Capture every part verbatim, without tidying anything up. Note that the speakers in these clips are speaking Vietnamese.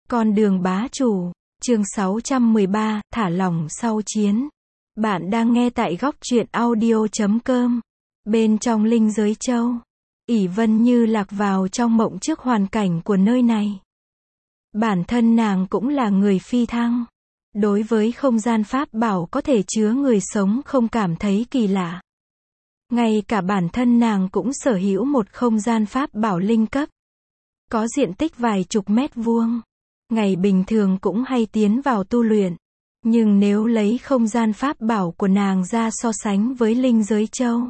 Con đường bá chủ, chương sáu trăm mười ba, thả lỏng sau chiến. Bạn đang nghe tại góc truyện audio chấm com. Bên trong linh giới châu, ỷ Vân như lạc vào trong mộng trước hoàn cảnh của nơi này. Bản thân nàng cũng là người phi thăng. Đối với không gian pháp bảo có thể chứa người sống không cảm thấy kỳ lạ. Ngay cả bản thân nàng cũng sở hữu một không gian pháp bảo linh cấp. Có diện tích vài chục mét vuông. Ngày bình thường cũng hay tiến vào tu luyện. Nhưng nếu lấy không gian pháp bảo của nàng ra so sánh với linh giới châu,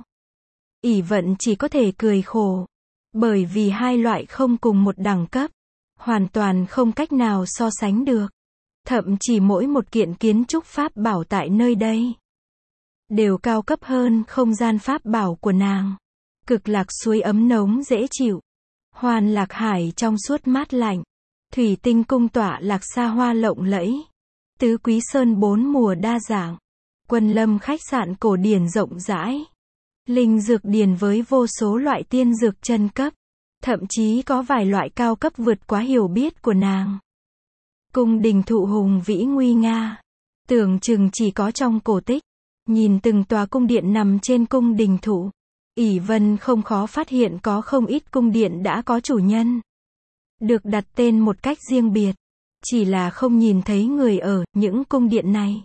ỷ Vận chỉ có thể cười khổ. Bởi vì hai loại không cùng một đẳng cấp. Hoàn toàn không cách nào so sánh được. Thậm chí mỗi một kiện kiến trúc pháp bảo tại nơi đây đều cao cấp hơn không gian pháp bảo của nàng. Cực lạc suối ấm nóng dễ chịu. Hoàn lạc hải trong suốt mát lạnh. Thủy tinh cung tọa lạc xa hoa lộng lẫy. Tứ quý sơn bốn mùa đa dạng. Quân lâm khách sạn cổ điển rộng rãi. Linh dược điền với vô số loại tiên dược chân cấp. Thậm chí có vài loại cao cấp vượt quá hiểu biết của nàng. Cung đình thụ hùng vĩ nguy nga. Tưởng chừng chỉ có trong cổ tích. Nhìn từng tòa cung điện nằm trên cung đình thụ, ỷ Vân không khó phát hiện có không ít cung điện đã có chủ nhân. Được đặt tên một cách riêng biệt. Chỉ là không nhìn thấy người ở những cung điện này.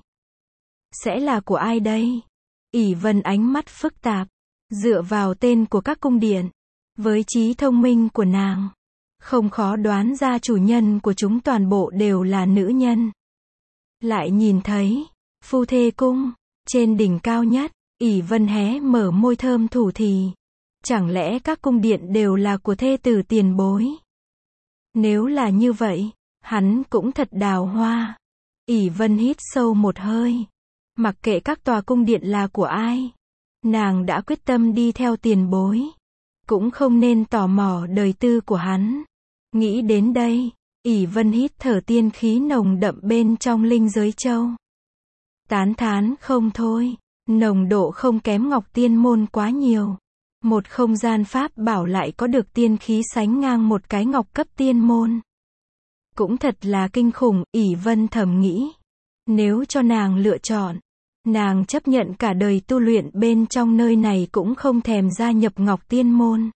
Sẽ là của ai đây? ỷ Vân ánh mắt phức tạp. Dựa vào tên của các cung điện. Với trí thông minh của nàng. Không khó đoán ra chủ nhân của chúng toàn bộ đều là nữ nhân. Lại nhìn thấy phu thê cung. Trên đỉnh cao nhất, ỷ Vân hé mở môi thơm thủ thì. Chẳng lẽ các cung điện đều là của thê tử tiền bối? Nếu là như vậy, hắn cũng thật đào hoa. ỷ Vân hít sâu một hơi. Mặc kệ các tòa cung điện là của ai. Nàng đã quyết tâm đi theo tiền bối. Cũng không nên tò mò đời tư của hắn. Nghĩ đến đây, ỷ Vân hít thở tiên khí nồng đậm bên trong linh giới châu. Tán thán không thôi, nồng độ không kém Ngọc Tiên Môn quá nhiều. Một không gian pháp bảo lại có được tiên khí sánh ngang một cái ngọc cấp tiên môn. Cũng thật là kinh khủng, ỷ Vân thầm nghĩ. Nếu cho nàng lựa chọn, nàng chấp nhận cả đời tu luyện bên trong nơi này cũng không thèm gia nhập Ngọc Tiên Môn.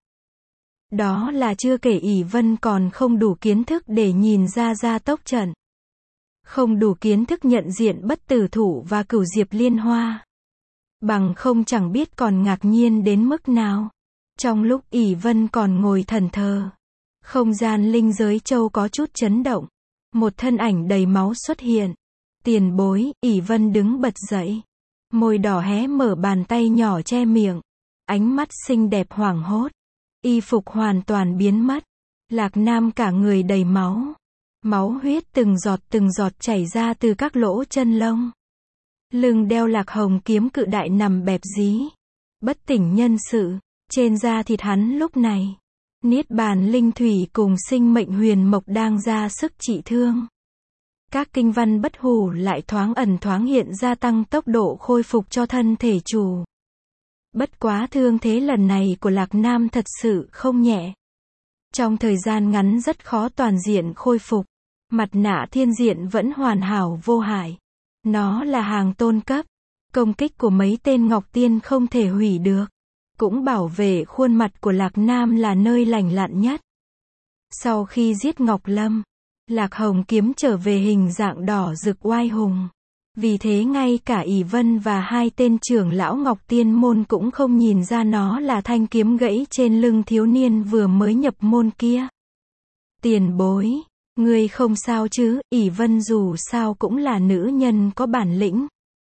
Đó là chưa kể ỷ Vân còn không đủ kiến thức để nhìn ra gia tốc trận. Không đủ kiến thức nhận diện bất tử thủ và cửu diệp liên hoa. Bằng không chẳng biết còn ngạc nhiên đến mức nào. Trong lúc ỷ Vân còn ngồi thẫn thờ, không gian linh giới châu có chút chấn động. Một thân ảnh đầy máu xuất hiện. Tiền bối, ỷ Vân đứng bật dậy. Môi đỏ hé mở, bàn tay nhỏ che miệng. Ánh mắt xinh đẹp hoảng hốt. Y phục hoàn toàn biến mất. Lạc Nam cả người đầy máu. Máu huyết từng giọt từng giọt chảy ra từ các lỗ chân lông. Lưng đeo lạc hồng kiếm cự đại nằm bẹp dí. Bất tỉnh nhân sự. Trên da thịt hắn lúc này, niết bàn linh thủy cùng sinh mệnh huyền mộc đang ra sức trị thương. Các kinh văn bất hủ lại thoáng ẩn thoáng hiện, gia tăng tốc độ khôi phục cho thân thể chủ. Bất quá thương thế lần này của Lạc Nam thật sự không nhẹ. Trong thời gian ngắn rất khó toàn diện khôi phục. Mặt nạ thiên diện vẫn hoàn hảo vô hại. Nó là hàng tôn cấp. Công kích của mấy tên Ngọc Tiên không thể hủy được. Cũng bảo vệ khuôn mặt của Lạc Nam là nơi lành lặn nhất. Sau khi giết Ngọc Lâm, Lạc Hồng kiếm trở về hình dạng đỏ rực oai hùng. Vì thế ngay cả ỷ Vân và hai tên trưởng lão Ngọc Tiên Môn cũng không nhìn ra nó là thanh kiếm gãy trên lưng thiếu niên vừa mới nhập môn kia. Tiền bối, ngươi không sao chứ? ỷ Vân dù sao cũng là nữ nhân có bản lĩnh.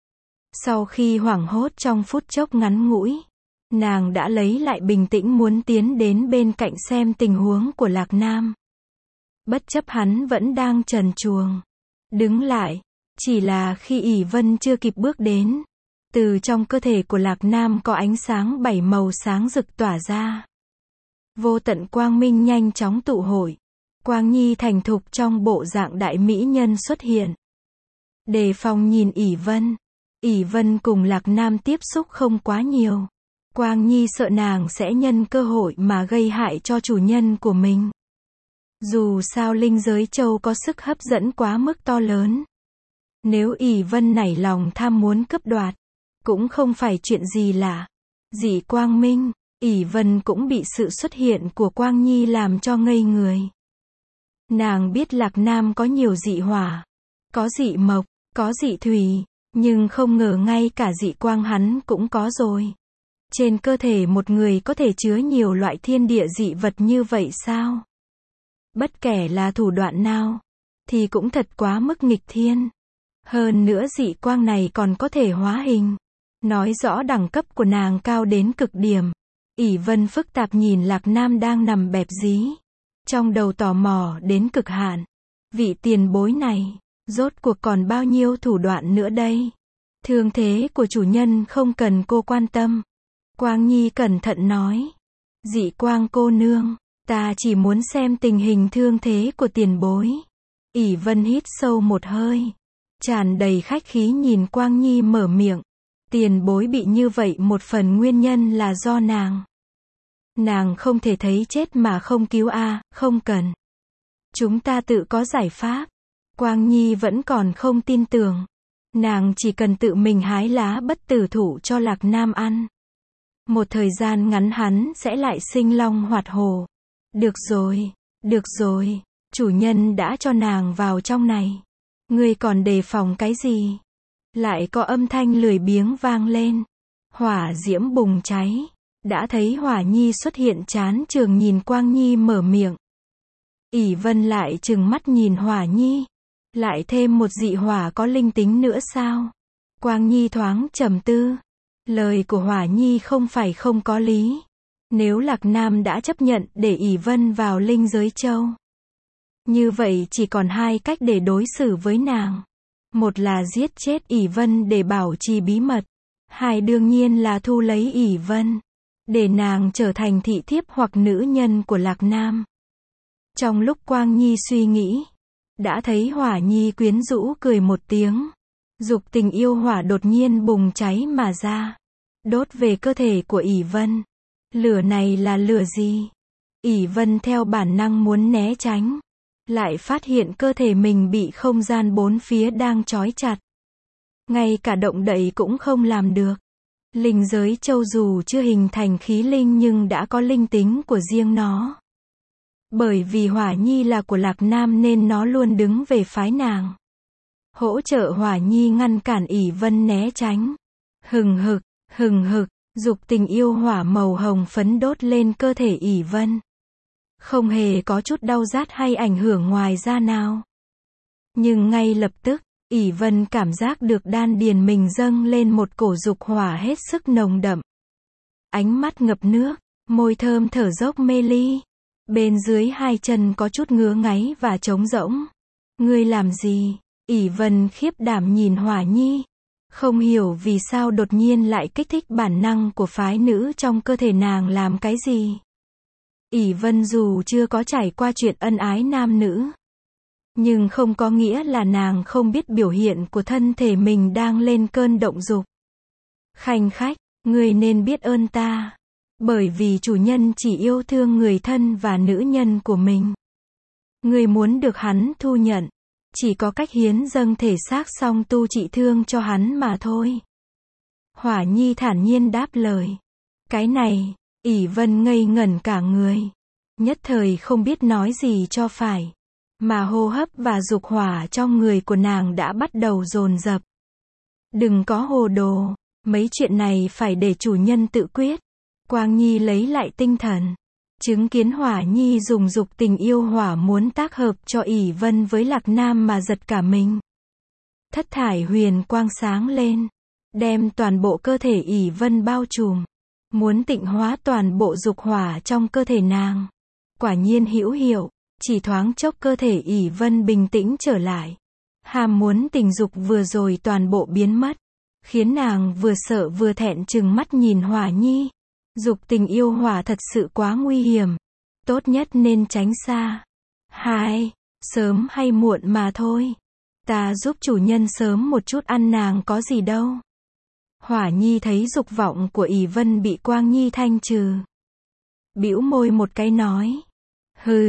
Sau khi hoảng hốt trong phút chốc ngắn ngủi, nàng đã lấy lại bình tĩnh, muốn tiến đến bên cạnh xem tình huống của Lạc Nam. Bất chấp hắn vẫn đang trần truồng, đứng lại. Chỉ là khi ỷ Vân chưa kịp bước đến, từ trong cơ thể của Lạc Nam có ánh sáng bảy màu sáng rực tỏa ra. Vô tận quang minh nhanh chóng tụ hội. Quang Nhi thành thục trong bộ dạng đại mỹ nhân xuất hiện. Đề phòng nhìn ỷ Vân. ỷ Vân cùng Lạc Nam tiếp xúc không quá nhiều. Quang Nhi sợ nàng sẽ nhân cơ hội mà gây hại cho chủ nhân của mình. Dù sao linh giới châu có sức hấp dẫn quá mức to lớn. Nếu ỷ vân nảy lòng tham muốn cướp đoạt, cũng không phải chuyện gì lạ. Dị quang minh, ỷ vân cũng bị sự xuất hiện của Quang Nhi làm cho ngây người. Nàng biết Lạc Nam có nhiều dị hỏa, có dị mộc, có dị thủy, nhưng không ngờ ngay cả dị quang hắn cũng có rồi. Trên cơ thể một người có thể chứa nhiều loại thiên địa dị vật như vậy sao? Bất kể là thủ đoạn nào, thì cũng thật quá mức nghịch thiên. Hơn nữa dị quang này còn có thể hóa hình. Nói rõ đẳng cấp của nàng cao đến cực điểm. ỷ vân phức tạp nhìn Lạc Nam đang nằm bẹp dí. Trong đầu tò mò đến cực hạn. Vị tiền bối này, rốt cuộc còn bao nhiêu thủ đoạn nữa đây? Thương thế của chủ nhân không cần cô quan tâm. Quang Nhi cẩn thận nói. Dị quang cô nương, ta chỉ muốn xem tình hình thương thế của tiền bối. ỷ vân hít sâu một hơi, tràn đầy khách khí nhìn Quang Nhi mở miệng. Tiền bối bị như vậy một phần nguyên nhân là do nàng. Nàng không thể thấy chết mà không cứu a, à, không cần. Chúng ta tự có giải pháp. Quang Nhi vẫn còn không tin tưởng. Nàng chỉ cần tự mình hái lá bất tử thụ cho Lạc Nam ăn. Một thời gian ngắn hắn sẽ lại sinh long hoạt hổ. Được rồi, được rồi, chủ nhân đã cho nàng vào trong này. Ngươi còn đề phòng cái gì? Lại có âm thanh lười biếng vang lên. Hỏa diễm bùng cháy. Đã thấy Hỏa Nhi xuất hiện chán trường nhìn Quang Nhi mở miệng. ỷ vân lại trừng mắt nhìn Hỏa Nhi. Lại thêm một dị hỏa có linh tính nữa sao? Quang Nhi thoáng trầm tư. Lời của Hỏa Nhi không phải không có lý. Nếu Lạc Nam đã chấp nhận để ỷ vân vào linh giới châu, như vậy chỉ còn hai cách để đối xử với nàng. Một là giết chết ỷ vân để bảo trì bí mật. Hai đương nhiên là thu lấy ỷ vân, để nàng trở thành thị thiếp hoặc nữ nhân của Lạc Nam. Trong lúc Quang Nhi suy nghĩ, đã thấy Hỏa Nhi quyến rũ cười một tiếng. Dục tình yêu hỏa đột nhiên bùng cháy mà ra, đốt về cơ thể của ỷ vân. Lửa này là lửa gì? ỷ vân theo bản năng muốn né tránh, lại phát hiện cơ thể mình bị không gian bốn phía đang trói chặt. Ngay cả động đậy cũng không làm được. Linh giới châu dù chưa hình thành khí linh nhưng đã có linh tính của riêng nó. Bởi vì Hỏa Nhi là của Lạc Nam nên nó luôn đứng về phái nàng, hỗ trợ Hỏa Nhi ngăn cản ỷ vân né tránh. Hừng hực, hừng hực, dục tình yêu hỏa màu hồng phấn đốt lên cơ thể ỷ vân. Không hề có chút đau rát hay ảnh hưởng ngoài da nào. Nhưng ngay lập tức, ỷ vân cảm giác được đan điền mình dâng lên một cổ dục hỏa hết sức nồng đậm. Ánh mắt ngập nước, môi thơm thở dốc mê ly. Bên dưới hai chân có chút ngứa ngáy và trống rỗng. Ngươi làm gì? ỷ vân khiếp đảm nhìn Hỏa Nhi. Không hiểu vì sao đột nhiên lại kích thích bản năng của phái nữ trong cơ thể nàng làm cái gì. ỷ vân dù chưa có trải qua chuyện ân ái nam nữ, nhưng không có nghĩa là nàng không biết biểu hiện của thân thể mình đang lên cơn động dục. Khanh khách, ngươi nên biết ơn ta. Bởi vì chủ nhân chỉ yêu thương người thân và nữ nhân của mình. Ngươi muốn được hắn thu nhận, chỉ có cách hiến dâng thể xác song tu trị thương cho hắn mà thôi. Hỏa Nhi thản nhiên đáp lời. Cái này, ỷ vân ngây ngẩn cả người. Nhất thời không biết nói gì cho phải. Mà hô hấp và dục hỏa trong người của nàng đã bắt đầu dồn dập. Đừng có hồ đồ, mấy chuyện này phải để chủ nhân tự quyết. Quang Nhi lấy lại tinh thần. Chứng kiến Hỏa Nhi dùng dục tình yêu hỏa muốn tác hợp cho ỷ vân với Lạc Nam mà giật cả mình. Thất thải huyền quang sáng lên, đem toàn bộ cơ thể ỷ vân bao trùm, muốn tịnh hóa toàn bộ dục hỏa trong cơ thể nàng. Quả nhiên hữu hiệu, chỉ thoáng chốc cơ thể ỷ vân bình tĩnh trở lại. Ham muốn tình dục vừa rồi toàn bộ biến mất, khiến nàng vừa sợ vừa thẹn trừng mắt nhìn Hỏa Nhi. Dục tình yêu hỏa thật sự quá nguy hiểm, tốt nhất nên tránh xa. Hai, sớm hay muộn mà thôi. Ta giúp chủ nhân sớm một chút ăn nàng có gì đâu. Hỏa Nhi thấy dục vọng của ỷ vân bị Quang Nhi thanh trừ, bĩu môi một cái nói. Hừ,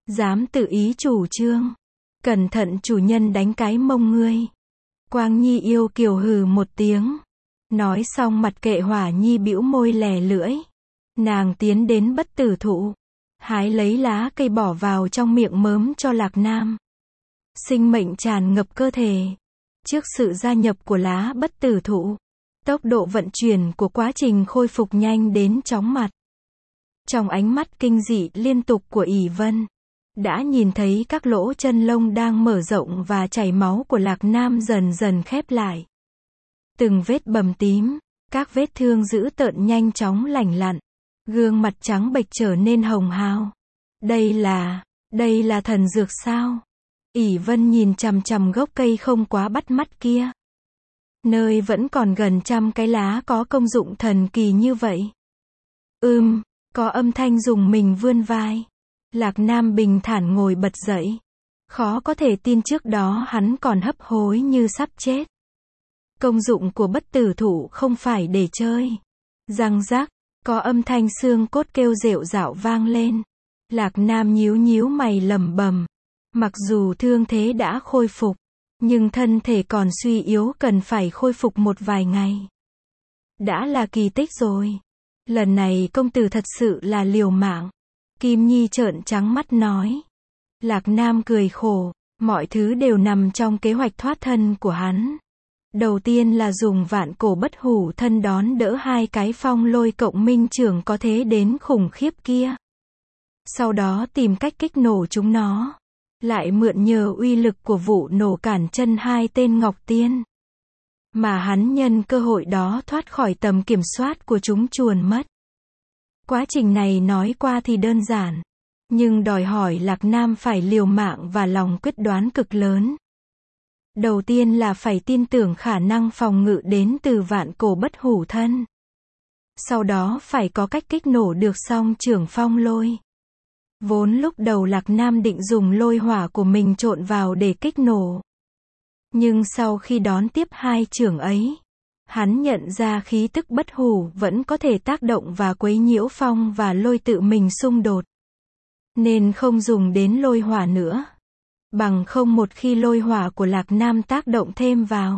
Dám tự ý chủ trương. Cẩn thận chủ nhân đánh cái mông ngươi. Quang Nhi yêu kiều hừ một tiếng. Nói xong mặt kệ Hỏa Nhi bĩu môi lè lưỡi. Nàng tiến đến bất tử thụ. Hái lấy lá cây bỏ vào trong miệng mớm cho Lạc Nam. Sinh mệnh tràn ngập cơ thể. Trước sự gia nhập của lá bất tử thụ, tốc độ vận chuyển của quá trình khôi phục nhanh đến chóng mặt. Trong ánh mắt kinh dị liên tục của ỷ Vân, đã nhìn thấy các lỗ chân lông đang mở rộng và chảy máu của Lạc Nam dần dần khép lại. Từng vết bầm tím, các vết thương dữ tợn nhanh chóng lành lặn. Gương mặt trắng bệch trở nên hồng hào. Đây là, đây là thần dược sao? ỷ Vân nhìn chằm chằm gốc cây không quá bắt mắt kia. Nơi vẫn còn gần trăm cái lá có công dụng thần kỳ như vậy. Ừm, có âm thanh dùng mình vươn vai. Lạc Nam bình thản ngồi bật dậy. Khó có thể tin trước đó hắn còn hấp hối như sắp chết. Công dụng của bất tử thụ không phải để chơi. Răng rắc, có âm thanh xương cốt kêu rệu rạo vang lên. Lạc Nam nhíu nhíu mày lẩm bẩm. Mặc dù thương thế đã khôi phục, nhưng thân thể còn suy yếu cần phải khôi phục một vài ngày. Đã là kỳ tích rồi. Lần này công tử thật sự là liều mạng. Kim Nhi trợn trắng mắt nói. Lạc Nam cười khổ, mọi thứ đều nằm trong kế hoạch thoát thân của hắn. Đầu tiên là dùng vạn cổ bất hủ thân đón đỡ hai cái phong lôi cộng minh trưởng có thế đến khủng khiếp kia. Sau đó tìm cách kích nổ chúng nó. Lại mượn nhờ uy lực của vụ nổ cản chân hai tên Ngọc Tiên. Mà hắn nhân cơ hội đó thoát khỏi tầm kiểm soát của chúng chuồn mất. Quá trình này nói qua thì đơn giản. Nhưng đòi hỏi Lạc Nam phải liều mạng và lòng quyết đoán cực lớn. Đầu tiên là phải tin tưởng khả năng phòng ngự đến từ vạn cổ bất hủ thân. Sau đó phải có cách kích nổ được song trưởng phong lôi. Vốn lúc đầu Lạc Nam định dùng lôi hỏa của mình trộn vào để kích nổ. Nhưng sau khi đón tiếp hai trưởng ấy, hắn nhận ra khí tức bất hủ vẫn có thể tác động và quấy nhiễu phong và lôi tự mình xung đột. Nên không dùng đến lôi hỏa nữa. Bằng không một khi lôi hỏa của Lạc Nam tác động thêm vào,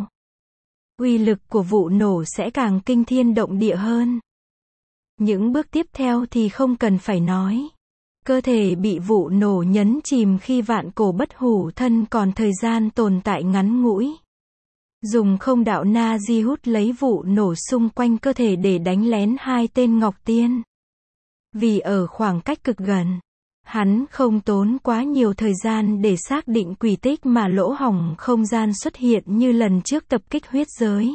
uy lực của vụ nổ sẽ càng kinh thiên động địa hơn. Những bước tiếp theo thì không cần phải nói. Cơ thể bị vụ nổ nhấn chìm khi vạn cổ bất hủ thân còn thời gian tồn tại ngắn ngủi. Dùng không đạo na di hút lấy vụ nổ xung quanh cơ thể để đánh lén hai tên Ngọc Tiên. Vì ở khoảng cách cực gần, hắn không tốn quá nhiều thời gian để xác định quỷ tích mà lỗ hổng không gian xuất hiện như lần trước tập kích huyết giới.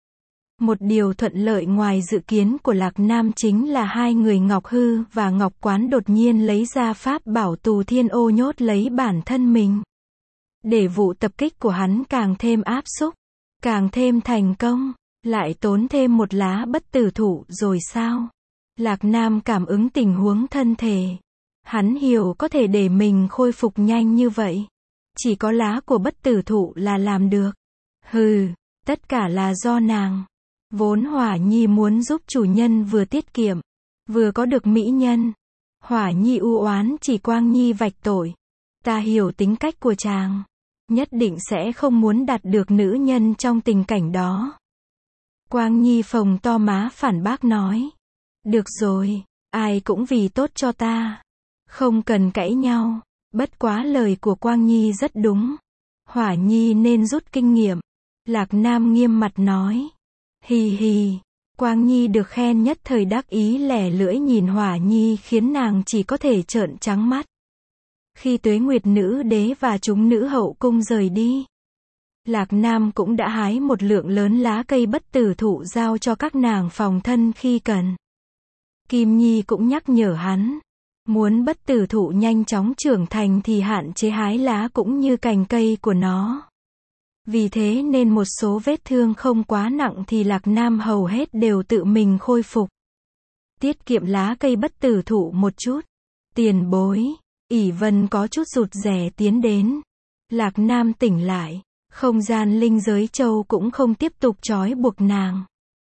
Một điều thuận lợi ngoài dự kiến của Lạc Nam chính là hai người Ngọc Hư và Ngọc Quán đột nhiên lấy ra pháp bảo tù thiên ô nhốt lấy bản thân mình. Để vụ tập kích của hắn càng thêm áp xúc, càng thêm thành công, lại tốn thêm một lá bất tử thụ rồi sao? Lạc Nam cảm ứng tình huống thân thể. Hắn hiểu có thể để mình khôi phục nhanh như vậy. Chỉ có lá của bất tử thụ là làm được. Hừ, tất cả là do nàng. Vốn Hỏa Nhi muốn giúp chủ nhân vừa tiết kiệm, vừa có được mỹ nhân. Hỏa Nhi u oán chỉ Quang Nhi vạch tội. Ta hiểu tính cách của chàng. Nhất định sẽ không muốn đạt được nữ nhân trong tình cảnh đó. Quang Nhi phồng to má phản bác nói. Được rồi, ai cũng vì tốt cho ta. Không cần cãi nhau. Bất quá lời của Quang Nhi rất đúng. Hỏa Nhi nên rút kinh nghiệm. Lạc Nam nghiêm mặt nói. Hì hì. Quang Nhi được khen nhất thời đắc ý lẻ lưỡi nhìn Hỏa Nhi khiến nàng chỉ có thể trợn trắng mắt. Khi Tuế Nguyệt Nữ Đế và chúng nữ hậu cung rời đi, Lạc Nam cũng đã hái một lượng lớn lá cây bất tử thụ giao cho các nàng phòng thân khi cần. Kim Nhi cũng nhắc nhở hắn, muốn bất tử thụ nhanh chóng trưởng thành thì hạn chế hái lá cũng như cành cây của nó. Vì thế nên một số vết thương không quá nặng thì Lạc Nam hầu hết đều tự mình khôi phục. Tiết kiệm lá cây bất tử thụ một chút. Tiền bối. ỷ Vân có chút rụt rè tiến đến. Lạc Nam tỉnh lại. Không gian linh giới châu cũng không tiếp tục trói buộc nàng.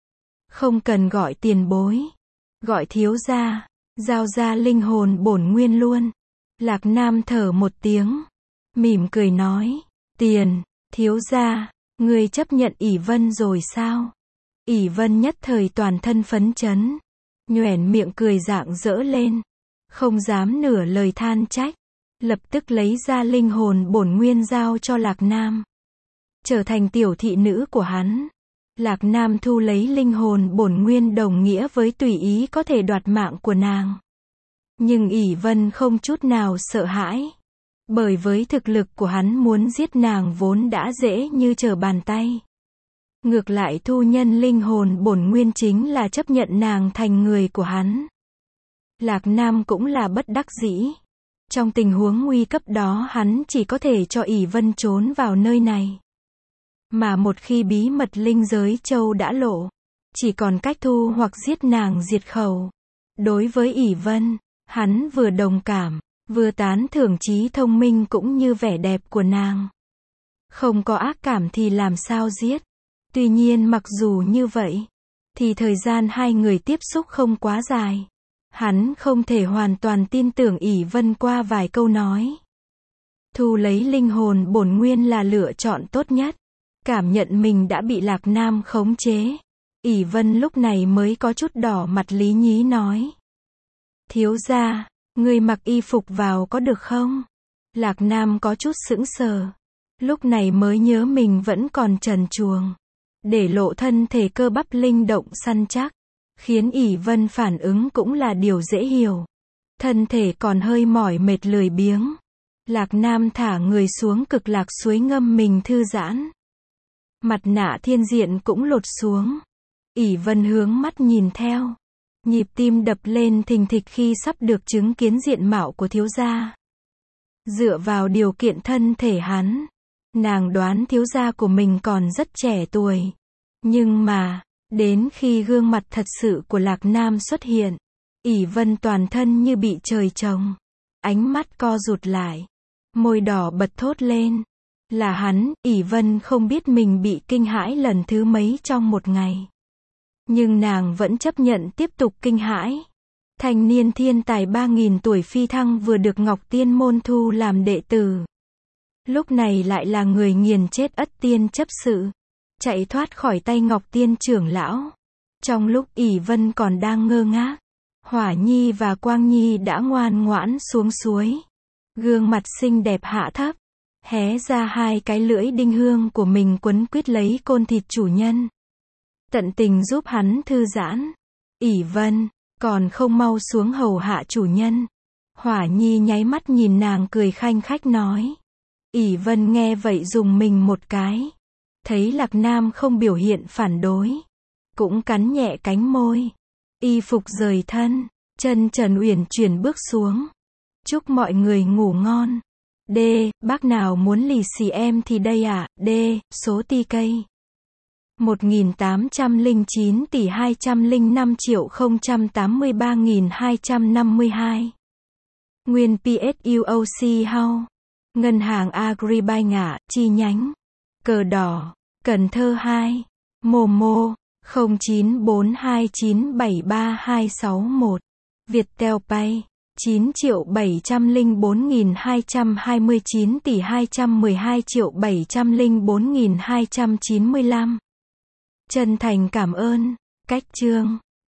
Không cần gọi tiền bối. Gọi thiếu gia. Giao ra linh hồn bổn nguyên luôn. Lạc Nam thở một tiếng, mỉm cười nói, tiền, thiếu gia, ngươi chấp nhận ỷ Vân rồi sao? ỷ Vân nhất thời toàn thân phấn chấn, nhoẻn miệng cười rạng rỡ lên, không dám nửa lời than trách, lập tức lấy ra linh hồn bổn nguyên giao cho Lạc Nam, trở thành tiểu thị nữ của hắn. Lạc Nam thu lấy linh hồn bổn nguyên đồng nghĩa với tùy ý có thể đoạt mạng của nàng. Nhưng ỷ Vân không chút nào sợ hãi, bởi với thực lực của hắn muốn giết nàng vốn đã dễ như trở bàn tay. Ngược lại thu nhân linh hồn bổn nguyên chính là chấp nhận nàng thành người của hắn. Lạc Nam cũng là bất đắc dĩ. Trong tình huống nguy cấp đó hắn chỉ có thể cho ỷ Vân trốn vào nơi này. Mà một khi bí mật linh giới châu đã lộ, chỉ còn cách thu hoặc giết nàng diệt khẩu. Đối với ỷ Vân, hắn vừa đồng cảm, vừa tán thưởng trí thông minh cũng như vẻ đẹp của nàng. Không có ác cảm thì làm sao giết. Tuy nhiên mặc dù như vậy, thì thời gian hai người tiếp xúc không quá dài. Hắn không thể hoàn toàn tin tưởng ỷ Vân qua vài câu nói. Thu lấy linh hồn bổn nguyên là lựa chọn tốt nhất. Cảm nhận mình đã bị Lạc Nam khống chế, ỷ Vân lúc này mới có chút đỏ mặt lý nhí nói. Thiếu gia, người mặc y phục vào có được không? Lạc Nam có chút sững sờ. Lúc này mới nhớ mình vẫn còn trần truồng. Để lộ thân thể cơ bắp linh động săn chắc. Khiến ỷ Vân phản ứng cũng là điều dễ hiểu. Thân thể còn hơi mỏi mệt lười biếng. Lạc Nam thả người xuống cực lạc suối ngâm mình thư giãn. Mặt nạ thiên diện cũng lột xuống. ỷ Vân hướng mắt nhìn theo. Nhịp tim đập lên thình thịch khi sắp được chứng kiến diện mạo của thiếu gia. Dựa vào điều kiện thân thể hắn, nàng đoán thiếu gia của mình còn rất trẻ tuổi. Nhưng mà, đến khi gương mặt thật sự của Lạc Nam xuất hiện, ỷ Vân toàn thân như bị trời trồng. Ánh mắt co rụt lại. Môi đỏ bật thốt lên. Là hắn, ỷ Vân không biết mình bị kinh hãi lần thứ mấy trong một ngày. Nhưng nàng vẫn chấp nhận tiếp tục kinh hãi. Thanh niên thiên tài ba nghìn tuổi phi thăng vừa được Ngọc Tiên môn thu làm đệ tử. Lúc này lại là người nghiền chết Ất Tiên chấp sự. Chạy thoát khỏi tay Ngọc Tiên trưởng lão. Trong lúc ỷ Vân còn đang ngơ ngác, Hỏa Nhi và Quang Nhi đã ngoan ngoãn xuống suối. Gương mặt xinh đẹp hạ thấp, hé ra hai cái lưỡi đinh hương của mình quấn quýt lấy côn thịt chủ nhân. Tận tình giúp hắn thư giãn. ỷ Vân, còn không mau xuống hầu hạ chủ nhân. Hỏa Nhi nháy mắt nhìn nàng cười khanh khách nói. ỷ Vân nghe vậy dùng mình một cái. Thấy Lạc Nam không biểu hiện phản đối, cũng cắn nhẹ cánh môi. Y phục rời thân, chân trần uyển chuyển bước xuống. Chúc mọi người ngủ ngon. D, bác nào muốn lì xì em thì đây ạ. À? D, số ti cây. một nghìn tám trăm lẻ chín tỷ hai trăm lẻ năm triệu không trăm tám mươi ba nghìn hai trăm năm mươi hai. Nguyên pê ét u ô xê House. Ngân hàng Agribank ạ, chi nhánh. Cờ đỏ, Cần Thơ hai. Momo, không chín bốn hai chín bảy ba hai sáu một. Viettel Pay, chín triệu bảy trăm lẻ bốn nghìn hai trăm hai mươi chín tỷ hai trăm mười hai triệu bảy trăm lẻ bốn nghìn hai trăm chín mươi lăm. Chân thành cảm ơn. Cách chương